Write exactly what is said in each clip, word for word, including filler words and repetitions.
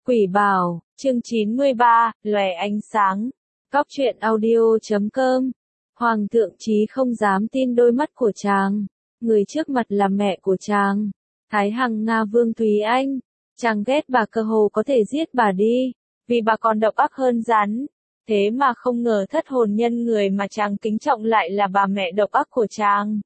Quỷ Bảo, chương chín mươi ba, lòe ánh sáng. Cóc truyện audio chấm com. Hoàng thượng Chí không dám tin đôi mắt của chàng. Người trước mặt là mẹ của chàng. Thái Hằng Nga Vương Thúy Anh. Chàng ghét bà cơ hồ có thể giết bà đi. Vì bà còn độc ác hơn rắn. Thế mà không ngờ thất hồn nhân người mà chàng kính trọng lại là bà mẹ độc ác của chàng.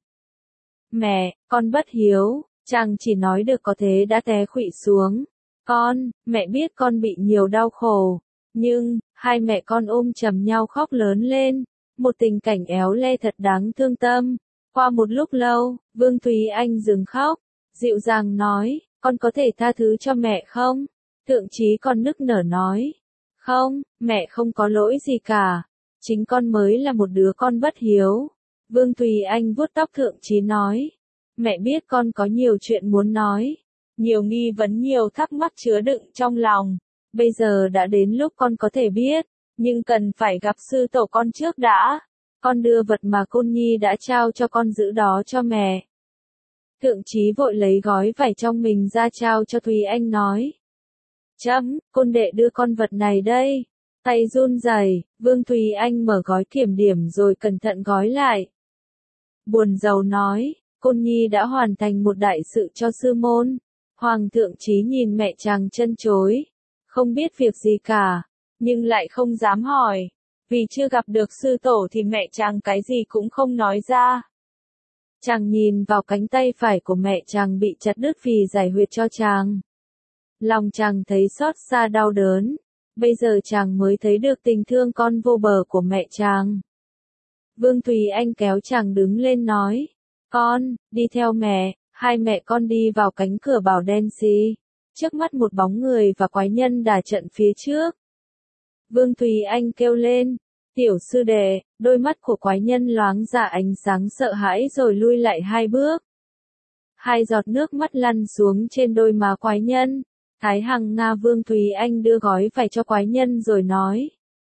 Mẹ, con bất hiếu. Chàng chỉ nói được có thế đã té khuỵu xuống. Con, mẹ biết con bị nhiều đau khổ. Nhưng, hai mẹ con ôm chầm nhau khóc lớn lên. Một tình cảnh éo le thật đáng thương tâm. Qua một lúc lâu, Vương Thúy Anh dừng khóc. Dịu dàng nói, con có thể tha thứ cho mẹ không? Thượng Chí con nức nở nói. Không, mẹ không có lỗi gì cả. Chính con mới là một đứa con bất hiếu. Vương Thúy Anh vuốt tóc Thượng Chí nói. Mẹ biết con có nhiều chuyện muốn nói. Nhiều nghi vấn nhiều thắc mắc chứa đựng trong lòng. Bây giờ đã đến lúc con có thể biết. Nhưng cần phải gặp sư tổ con trước đã. Con đưa vật mà Côn Nhi đã trao cho con giữ đó cho mẹ. Thượng Chí vội lấy gói vải trong mình ra trao cho Thúy Anh nói. Chấm, Côn đệ đưa con vật này đây. Tay run rẩy, Vương Thúy Anh mở gói kiểm điểm rồi cẩn thận gói lại. Buồn rầu nói, Côn Nhi đã hoàn thành một đại sự cho sư môn. Hoàng thượng Chí nhìn mẹ chàng chân chối. Không biết việc gì cả, nhưng lại không dám hỏi. Vì chưa gặp được sư tổ thì mẹ chàng cái gì cũng không nói ra. Chàng nhìn vào cánh tay phải của mẹ chàng bị chặt đứt vì giải huyệt cho chàng. Lòng chàng thấy xót xa đau đớn. Bây giờ chàng mới thấy được tình thương con vô bờ của mẹ chàng. Vương Thúy Anh kéo chàng đứng lên nói. Con, đi theo mẹ. Hai mẹ con đi vào cánh cửa bảo đen xì. Trước mắt một bóng người và quái nhân đả trận phía trước. Vương Thúy Anh kêu lên. Tiểu sư đệ, đôi mắt của quái nhân loáng ra ánh sáng sợ hãi rồi lui lại hai bước. Hai giọt nước mắt lăn xuống trên đôi má quái nhân. Thái Hằng Nga Vương Thúy Anh đưa gói vải cho quái nhân rồi nói.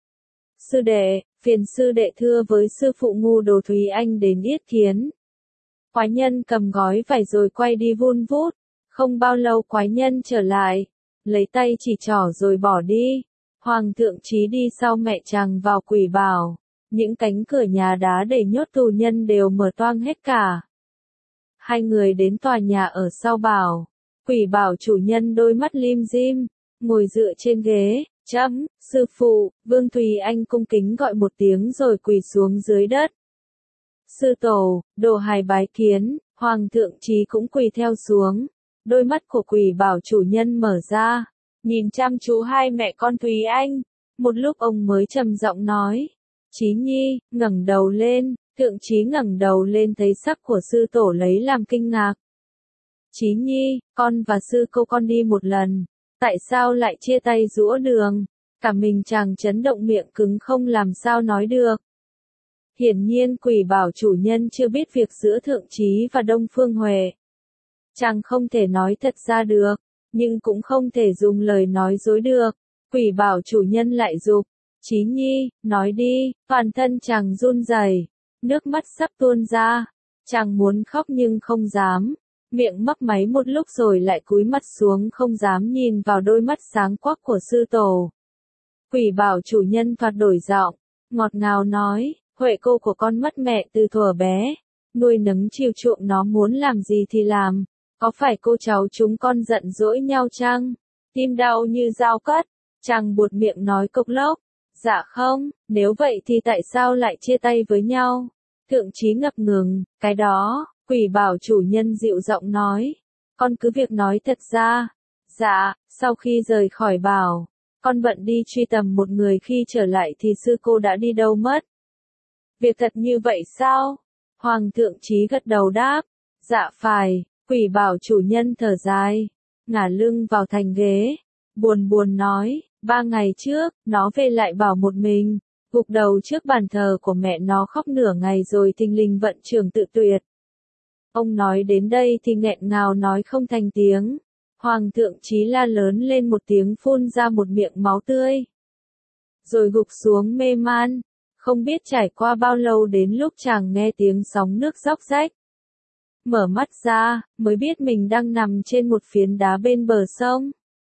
Sư đệ, phiền sư đệ thưa với sư phụ ngu đồ Thúy Anh đến yết kiến. Quái nhân cầm gói vải rồi quay đi vun vút. Không bao lâu quái nhân trở lại. Lấy tay chỉ trỏ rồi bỏ đi. Hoàng thượng Chí đi sau mẹ chàng vào Quỷ Bảo. Những cánh cửa nhà đá để nhốt tù nhân đều mở toang hết cả. Hai người đến tòa nhà ở sau Bảo. Quỷ Bảo chủ nhân đôi mắt lim dim. Ngồi dựa trên ghế. Chấm, sư phụ. Vương Thúy Anh cung kính gọi một tiếng rồi quỳ xuống dưới đất. Sư tổ, đồ hài bái kiến. Hoàng thượng Chí cũng quỳ theo xuống. Đôi mắt của Quỷ Bảo chủ nhân mở ra. Nhìn chăm chú hai mẹ con Thúy Anh. Một lúc ông mới trầm giọng nói. Chí Nhi, ngẩng đầu lên. Thượng Chí ngẩng đầu lên thấy sắc của sư tổ lấy làm kinh ngạc. Chí Nhi, con và sư cô con đi một lần. Tại sao lại chia tay giữa đường? Cả mình chàng chấn động miệng cứng không làm sao nói được. Hiển nhiên Quỷ Bảo chủ nhân chưa biết việc giữa Thượng Chí và Đông Phương Huệ. Chàng không thể nói thật ra được, nhưng cũng không thể dùng lời nói dối được. Quỷ Bảo chủ nhân lại giục. Chí Nhi, nói đi. Toàn thân chàng run rẩy, nước mắt sắp tuôn ra. Chàng muốn khóc nhưng không dám. Miệng mấp máy một lúc rồi lại cúi mặt xuống không dám nhìn vào đôi mắt sáng quắc của sư tổ. Quỷ Bảo chủ nhân thoạt đổi giọng, ngọt ngào nói, Huệ cô của con mất mẹ từ thuở bé. Nuôi nấng chiều chuộng nó muốn làm gì thì làm. Có phải cô cháu chúng con giận dỗi nhau chăng? Tim đau như dao cắt. Chàng buột miệng nói cộc lốc. Dạ không, nếu vậy thì tại sao lại chia tay với nhau? Thượng Chí ngập ngừng, cái đó. Quỷ Bảo chủ nhân dịu giọng nói. Con cứ việc nói thật ra. Dạ, sau khi rời khỏi Bảo, con bận đi truy tầm một người khi trở lại thì sư cô đã đi đâu mất. Việc thật như vậy sao? Hoàng thượng Chí gật đầu đáp. Dạ phải. Quỷ Bảo chủ nhân thở dài. Ngả lưng vào thành ghế. Buồn buồn nói. Ba ngày trước, nó về lại Bảo một mình. Gục đầu trước bàn thờ của mẹ nó khóc nửa ngày rồi thình lình vận trường tự tuyệt. Ông nói đến đây thì nghẹn ngào nói không thành tiếng. Hoàng thượng Chí la lớn lên một tiếng phun ra một miệng máu tươi. Rồi gục xuống mê man. Không biết trải qua bao lâu đến lúc chàng nghe tiếng sóng nước róc rách. Mở mắt ra, mới biết mình đang nằm trên một phiến đá bên bờ sông.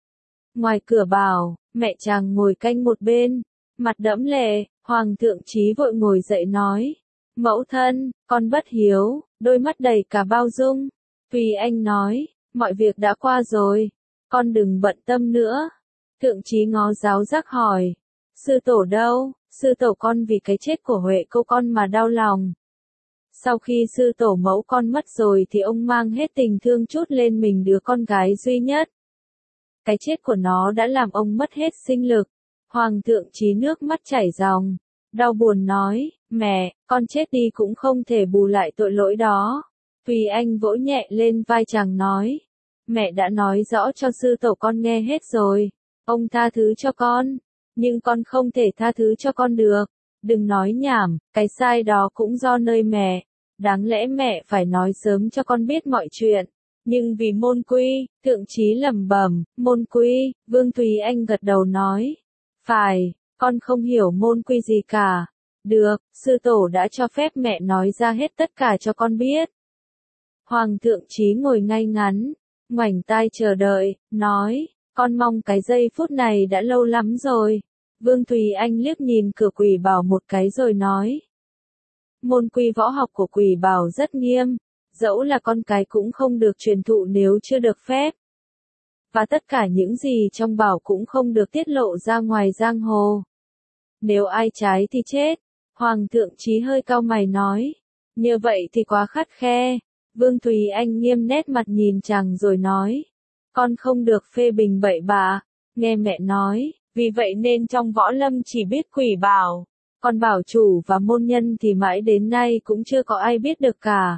Ngoài cửa bảo, mẹ chàng ngồi canh một bên, mặt đẫm lệ, Hoàng thượng Chí vội ngồi dậy nói. Mẫu thân, con bất hiếu, đôi mắt đầy cả bao dung. Tùy Anh nói, mọi việc đã qua rồi, con đừng bận tâm nữa. Thượng Chí ngó giáo giác hỏi, sư tổ đâu? Sư tổ con vì cái chết của Huệ cô con mà đau lòng. Sau khi sư tổ mẫu con mất rồi thì ông mang hết tình thương chút lên mình đứa con gái duy nhất. Cái chết của nó đã làm ông mất hết sinh lực. Hoàng thượng Chí nước mắt chảy ròng, đau buồn nói, mẹ, con chết đi cũng không thể bù lại tội lỗi đó. Tùy Anh vỗ nhẹ lên vai chàng nói, mẹ đã nói rõ cho sư tổ con nghe hết rồi, ông tha thứ cho con, nhưng con không thể tha thứ cho con được. Đừng nói nhảm, cái sai đó cũng do nơi mẹ, đáng lẽ mẹ phải nói sớm cho con biết mọi chuyện. Nhưng vì môn quy, thượng Chí lẩm bẩm, môn quy, Vương Tùy Anh gật đầu nói, phải, con không hiểu môn quy gì cả. Được, sư tổ đã cho phép mẹ nói ra hết tất cả cho con biết. Hoàng thượng Chí ngồi ngay ngắn, ngoảnh tai chờ đợi, nói, con mong cái giây phút này đã lâu lắm rồi. Vương Tùy Anh liếc nhìn cửa Quỷ Bảo một cái rồi nói. Môn quy võ học của Quỷ Bảo rất nghiêm, dẫu là con cái cũng không được truyền thụ nếu chưa được phép. Và tất cả những gì trong bảo cũng không được tiết lộ ra ngoài giang hồ. Nếu ai trái thì chết. Hoàng thượng Chí hơi cau mày nói. Như vậy thì quá khắt khe. Vương Tùy Anh nghiêm nét mặt nhìn chàng rồi nói. Con không được phê bình bậy bạ. Nghe mẹ nói, vì vậy nên trong võ lâm chỉ biết Quỷ Bảo. Còn bảo chủ và môn nhân thì mãi đến nay cũng chưa có ai biết được cả.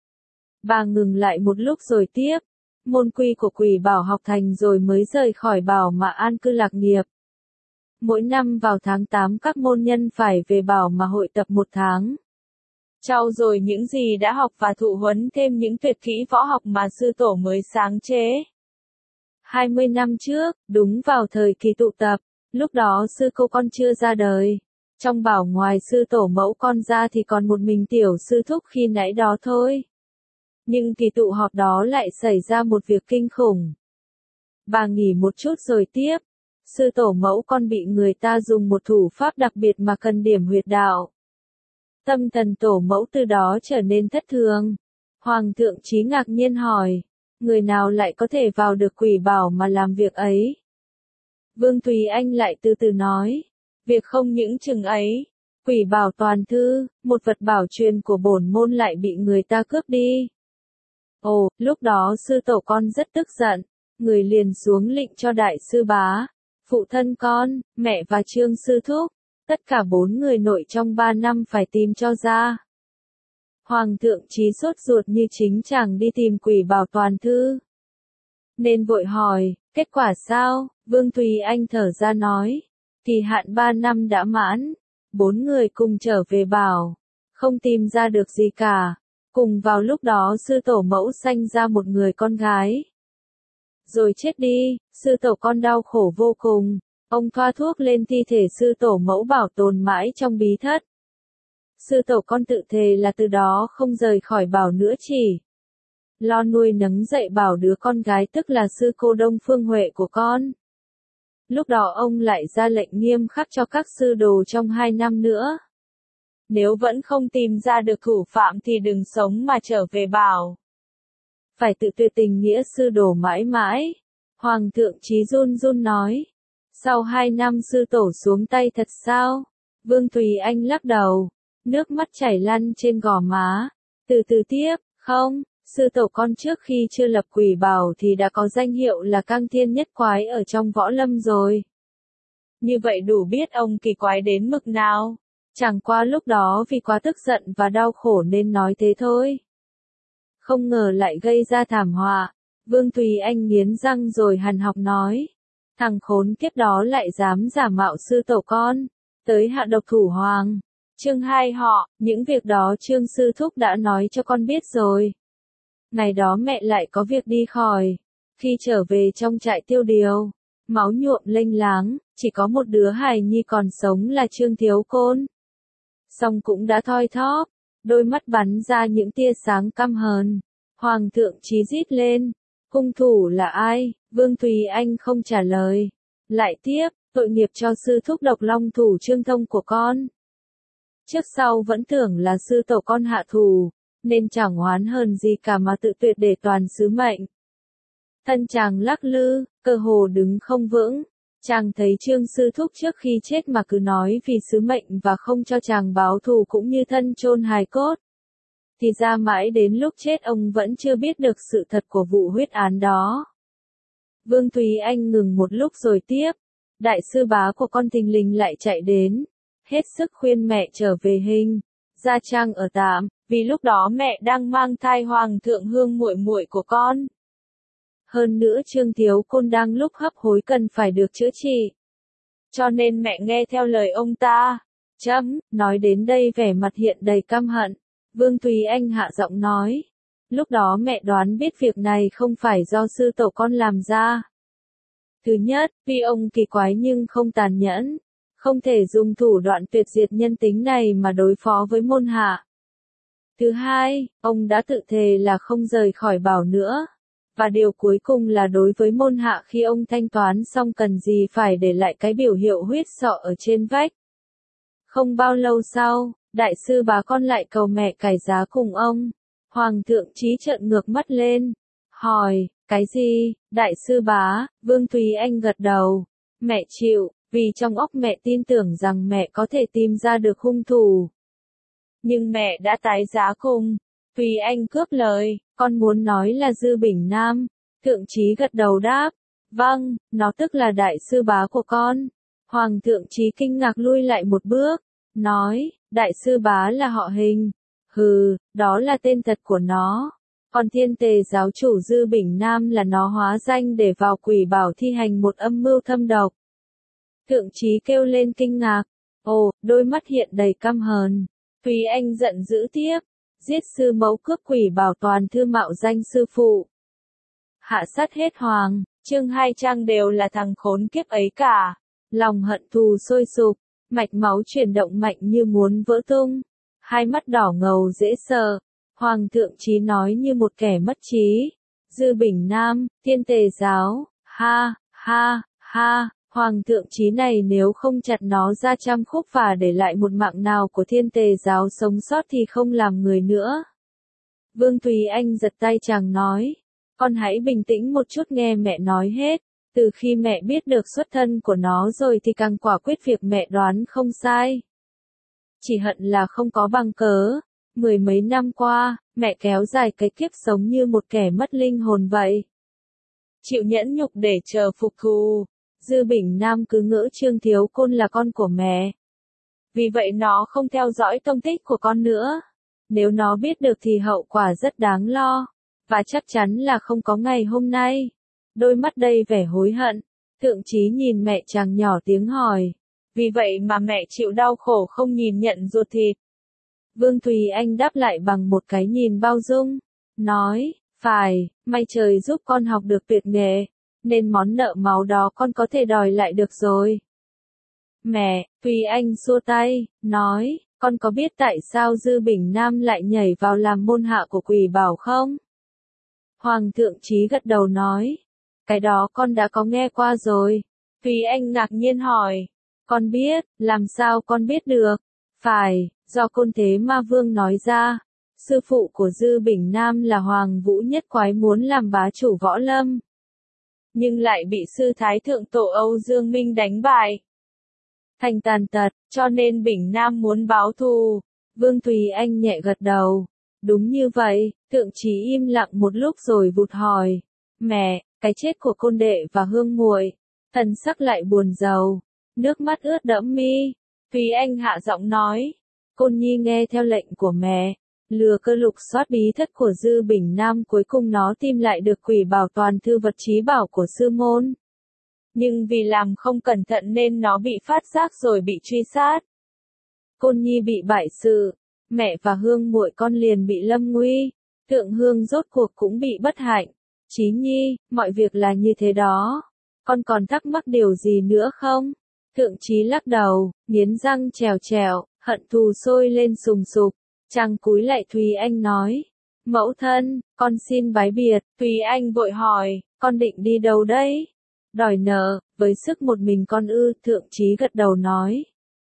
Bà ngừng lại một lúc rồi tiếp. Môn quy của Quỷ Bảo học thành rồi mới rời khỏi Bảo mà an cư lạc nghiệp. Mỗi năm vào tháng tám các môn nhân phải về Bảo mà hội tập một tháng. Trau dồi những gì đã học và thụ huấn thêm những tuyệt kỹ võ học mà sư tổ mới sáng chế. hai mươi năm trước, đúng vào thời kỳ tụ tập, lúc đó sư cô con chưa ra đời. Trong Bảo ngoài sư tổ mẫu con ra thì còn một mình tiểu sư thúc khi nãy đó thôi. Nhưng kỳ tụ họp đó lại xảy ra một việc kinh khủng. Bà nghỉ một chút rồi tiếp. Sư tổ mẫu con bị người ta dùng một thủ pháp đặc biệt mà cần điểm huyệt đạo. Tâm thần tổ mẫu từ đó trở nên thất thường. Hoàng thượng Chí ngạc nhiên hỏi. Người nào lại có thể vào được Quỷ Bảo mà làm việc ấy? Vương Tùy Anh lại từ từ nói. Việc không những chừng ấy. Quỷ Bảo toàn thư, một vật bảo truyền của bổn môn lại bị người ta cướp đi. Ồ, lúc đó sư tổ con rất tức giận, người liền xuống lệnh cho đại sư bá, phụ thân con, mẹ và Trương sư thúc, tất cả bốn người nội trong ba năm phải tìm cho ra. Hoàng thượng Chí sốt ruột như chính chàng đi tìm Quỷ Bảo toàn thư. Nên vội hỏi, kết quả sao? Vương Tùy Anh thở ra nói, kỳ hạn ba năm đã mãn, bốn người cùng trở về Bảo, không tìm ra được gì cả. Cùng vào lúc đó sư tổ mẫu sanh ra một người con gái. Rồi chết đi, sư tổ con đau khổ vô cùng. Ông thoa thuốc lên thi thể sư tổ mẫu bảo tồn mãi trong bí thất. Sư tổ con tự thề là từ đó không rời khỏi Bảo nữa chỉ lo nuôi nấng dạy Bảo đứa con gái tức là sư cô Đông Phương Huệ của con. Lúc đó ông lại ra lệnh nghiêm khắc cho các sư đồ trong hai năm nữa. Nếu vẫn không tìm ra được thủ phạm thì đừng sống mà trở về Bảo. Phải tự tuyệt tình nghĩa sư đồ mãi mãi. Hoàng thượng Chí run run nói. Sau hai năm sư tổ xuống tay thật sao? Vương Tùy Anh lắc đầu. Nước mắt chảy lăn trên gò má. Từ từ tiếp, không, sư tổ con trước khi chưa lập Quỷ Bảo thì đã có danh hiệu là Cang Thiên Nhất Quái ở trong võ lâm rồi. Như vậy đủ biết ông kỳ quái đến mực nào. Chẳng qua lúc đó vì quá tức giận và đau khổ nên nói thế thôi. Không ngờ lại gây ra thảm họa. Vương Tùy Anh nghiến răng rồi hằn học nói. Thằng khốn kiếp đó lại dám giả mạo sư tổ con. Tới hạ độc thủ hoàng. Chương hai họ, những việc đó Trương sư thúc đã nói cho con biết rồi. Ngày đó mẹ lại có việc đi khỏi. Khi trở về trong trại tiêu điều, máu nhuộm lênh láng, chỉ có một đứa hài nhi còn sống là Trương Thiếu Côn. Song cũng đã thoi thóp, đôi mắt bắn ra những tia sáng căm hờn. Hoàng thượng Chí rít lên, hung thủ là ai? Vương Tùy Anh không trả lời. Lại tiếp, tội nghiệp cho sư thúc độc long thủ Trương Thông của con. Trước sau vẫn tưởng là sư tổ con hạ thù, nên chẳng oán hờn gì cả mà tự tuyệt để toàn sứ mệnh. Thân chàng lắc lư, cơ hồ đứng không vững. Chàng thấy Trương sư thúc trước khi chết mà cứ nói vì sứ mệnh và không cho chàng báo thù cũng như thân chôn hài cốt. Thì ra mãi đến lúc chết ông vẫn chưa biết được sự thật của vụ huyết án đó. Vương Thúy Anh ngừng một lúc rồi tiếp. Đại sư bá của con thình lình lại chạy đến. Hết sức khuyên mẹ trở về Hình, Gia Trang ở tạm, vì lúc đó mẹ đang mang thai Hoàng thượng Hương muội muội của con. Hơn nữa Trương Thiếu Côn đang lúc hấp hối cần phải được chữa trị. Cho nên mẹ nghe theo lời ông ta. Chấm, nói đến đây vẻ mặt hiện đầy căm hận. Vương Thúy Anh hạ giọng nói. Lúc đó mẹ đoán biết việc này không phải do sư tổ con làm ra. Thứ nhất, vì ông kỳ quái nhưng không tàn nhẫn. Không thể dùng thủ đoạn tuyệt diệt nhân tính này mà đối phó với môn hạ. Thứ hai, ông đã tự thề là không rời khỏi Bảo nữa. Và điều cuối cùng là đối với môn hạ khi ông thanh toán xong cần gì phải để lại cái biểu hiệu huyết sọ ở trên vách. Không bao lâu sau, đại sư bá con lại cầu mẹ cải giá cùng ông. Hoàng thượng trí trợn ngược mắt lên. Hỏi, cái gì, đại sư bá, Vương Thúy Anh gật đầu. Mẹ chịu, vì trong óc mẹ tin tưởng rằng mẹ có thể tìm ra được hung thủ. Nhưng mẹ đã tái giá cùng. Thúy Anh cướp lời, con muốn nói là Dư Bình Nam. Thượng trí gật đầu đáp. Vâng, nó tức là đại sư bá của con. Hoàng thượng trí kinh ngạc lui lại một bước. Nói, đại sư bá là họ Hình. Hừ, đó là tên thật của nó. Còn Thiên Tề giáo chủ Dư Bình Nam là nó hóa danh để vào Quỷ Bảo thi hành một âm mưu thâm độc. Thượng trí kêu lên kinh ngạc. Ồ, đôi mắt hiện đầy căm hờn. Thúy Anh giận dữ tiếp. Giết sư mẫu cướp Quỷ Bảo toàn thư mạo danh sư phụ. Hạ sát hết hoàng, chương hai trang đều là thằng khốn kiếp ấy cả. Lòng hận thù sôi sục, mạch máu chuyển động mạnh như muốn vỡ tung. Hai mắt đỏ ngầu dễ sợ. Hoàng thượng trí nói như một kẻ mất trí. Dư Bình Nam, Thiên Tề giáo, ha, ha, ha. Hoàng thượng trí này nếu không chặt nó ra trăm khúc và để lại một mạng nào của Thiên Tề giáo sống sót thì không làm người nữa. Vương Thúy Anh giật tay chàng nói. Con hãy bình tĩnh một chút nghe mẹ nói hết. Từ khi mẹ biết được xuất thân của nó rồi thì càng quả quyết việc mẹ đoán không sai. Chỉ hận là không có bằng cớ. Mười mấy năm qua, mẹ kéo dài cái kiếp sống như một kẻ mất linh hồn vậy. Chịu nhẫn nhục để chờ phục thù. Dư Bình Nam cứ ngỡ Trương Thiếu Côn là con của mẹ. Vì vậy nó không theo dõi tông tích của con nữa. Nếu nó biết được thì hậu quả rất đáng lo. Và chắc chắn là không có ngày hôm nay. Đôi mắt đầy vẻ hối hận. Thượng trí nhìn mẹ chàng nhỏ tiếng hỏi. Vì vậy mà mẹ chịu đau khổ không nhìn nhận ruột thịt. Vương Thúy Anh đáp lại bằng một cái nhìn bao dung. Nói, phải, may trời giúp con học được tuyệt nghệ. Nên món nợ máu đó con có thể đòi lại được rồi. Mẹ, Thúy Anh xua tay, nói, con có biết tại sao Dư Bình Nam lại nhảy vào làm môn hạ của Quỷ Bảo không? Hoàng thượng trí gật đầu nói, cái đó con đã có nghe qua rồi. Thúy Anh ngạc nhiên hỏi, con biết, làm sao con biết được? Phải, do Côn Thế Ma Vương nói ra. Sư phụ của Dư Bình Nam là Hoàng Vũ Nhất Quái muốn làm bá chủ võ lâm. Nhưng lại bị sư thái thượng tổ Âu Dương Minh đánh bại. Thành tàn tật, cho nên Bình Nam muốn báo thù. Vương Thúy Anh nhẹ gật đầu. Đúng như vậy, thượng trí im lặng một lúc rồi vụt hỏi. Mẹ, cái chết của Côn đệ và Hương muội, thần sắc lại buồn rầu. Nước mắt ướt đẫm mi. Thúy Anh hạ giọng nói. Côn nhi nghe theo lệnh của mẹ. Lừa cơ lục soát bí thất của Dư Bình Nam, cuối cùng nó tìm lại được Quỷ Bảo toàn thư vật trí bảo của sư môn. Nhưng vì làm không cẩn thận nên nó bị phát giác rồi bị truy sát. Côn nhi bị bại sự, mẹ và Hương muội con liền bị lâm nguy. Thượng Hương rốt cuộc cũng bị bất hạnh. Chí nhi, mọi việc là như thế đó. Con còn thắc mắc điều gì nữa không? Thượng trí lắc đầu, nghiến răng trèo trèo, hận thù sôi lên sùng sục. Chàng cúi lại Thúy Anh nói. Mẫu thân, con xin bái biệt. Thúy Anh vội hỏi, con định đi đâu đấy? Đòi nợ, với sức một mình con ư, thượng trí gật đầu nói.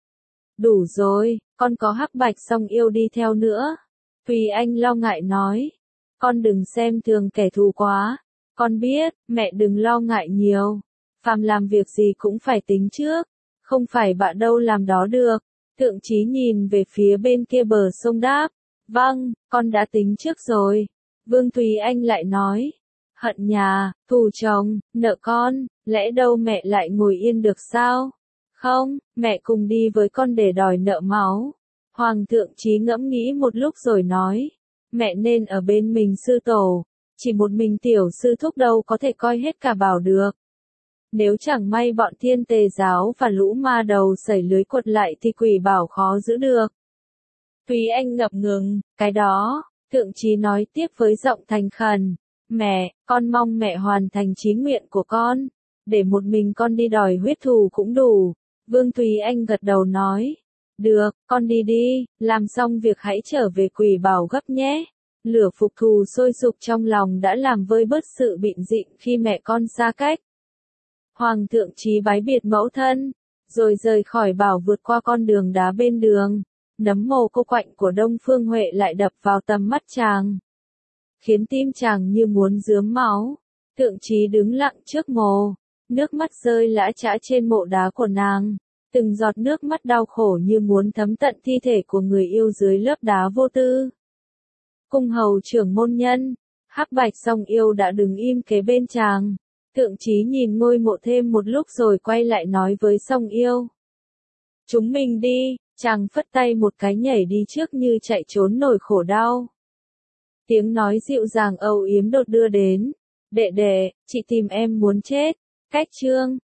Đủ rồi, con có Hắc Bạch Song Yêu đi theo nữa. Thùy Anh lo ngại nói. Con đừng xem thường kẻ thù quá. Con biết, mẹ đừng lo ngại nhiều. Phàm làm việc gì cũng phải tính trước. Không phải bạn đâu làm đó được. Thượng trí nhìn về phía bên kia bờ sông đáp. Vâng, con đã tính trước rồi. Vương Thùy Anh lại nói. Hận nhà, thù chồng, nợ con, lẽ đâu mẹ lại ngồi yên được sao? Không, mẹ cùng đi với con để đòi nợ máu. Hoàng thượng trí ngẫm nghĩ một lúc rồi nói. Mẹ nên ở bên mình sư tổ. Chỉ một mình tiểu sư thúc đâu có thể coi hết cả bảo được. Nếu chẳng may bọn thiên tề giáo và lũ ma đầu sẩy lưới quật lại thì quỷ bảo khó giữ được. Thúy Anh ngập ngừng, cái đó, thượng trí nói tiếp với giọng thành khẩn. Mẹ, con mong mẹ hoàn thành chí nguyện của con. Để một mình con đi đòi huyết thù cũng đủ. Vương Thúy Anh gật đầu nói. Được, con đi đi, làm xong việc hãy trở về quỷ bảo gấp nhé. Lửa phục thù sôi sục trong lòng đã làm vơi bớt sự bịn dịnh khi mẹ con xa cách. Hoàng thượng trí bái biệt mẫu thân, rồi rời khỏi bảo vượt qua con đường đá bên đường. Nấm mồ cô quạnh của Đông Phương Huệ lại đập vào tầm mắt chàng. Khiến tim chàng như muốn rướm máu. Thượng trí đứng lặng trước mồ. Nước mắt rơi lã chã trên mộ đá của nàng. Từng giọt nước mắt đau khổ như muốn thấm tận thi thể của người yêu dưới lớp đá vô tư. Cung hầu trưởng môn nhân, Hắc Bạch Song Yêu đã đứng im kế bên chàng. Thượng trí nhìn ngôi mộ thêm một lúc rồi quay lại nói với Song Yêu. Chúng mình đi, chàng phất tay một cái nhảy đi trước như chạy trốn nổi khổ đau. Tiếng nói dịu dàng âu yếm đột đưa đến. Đệ đệ, chị tìm em muốn chết. Cách chương.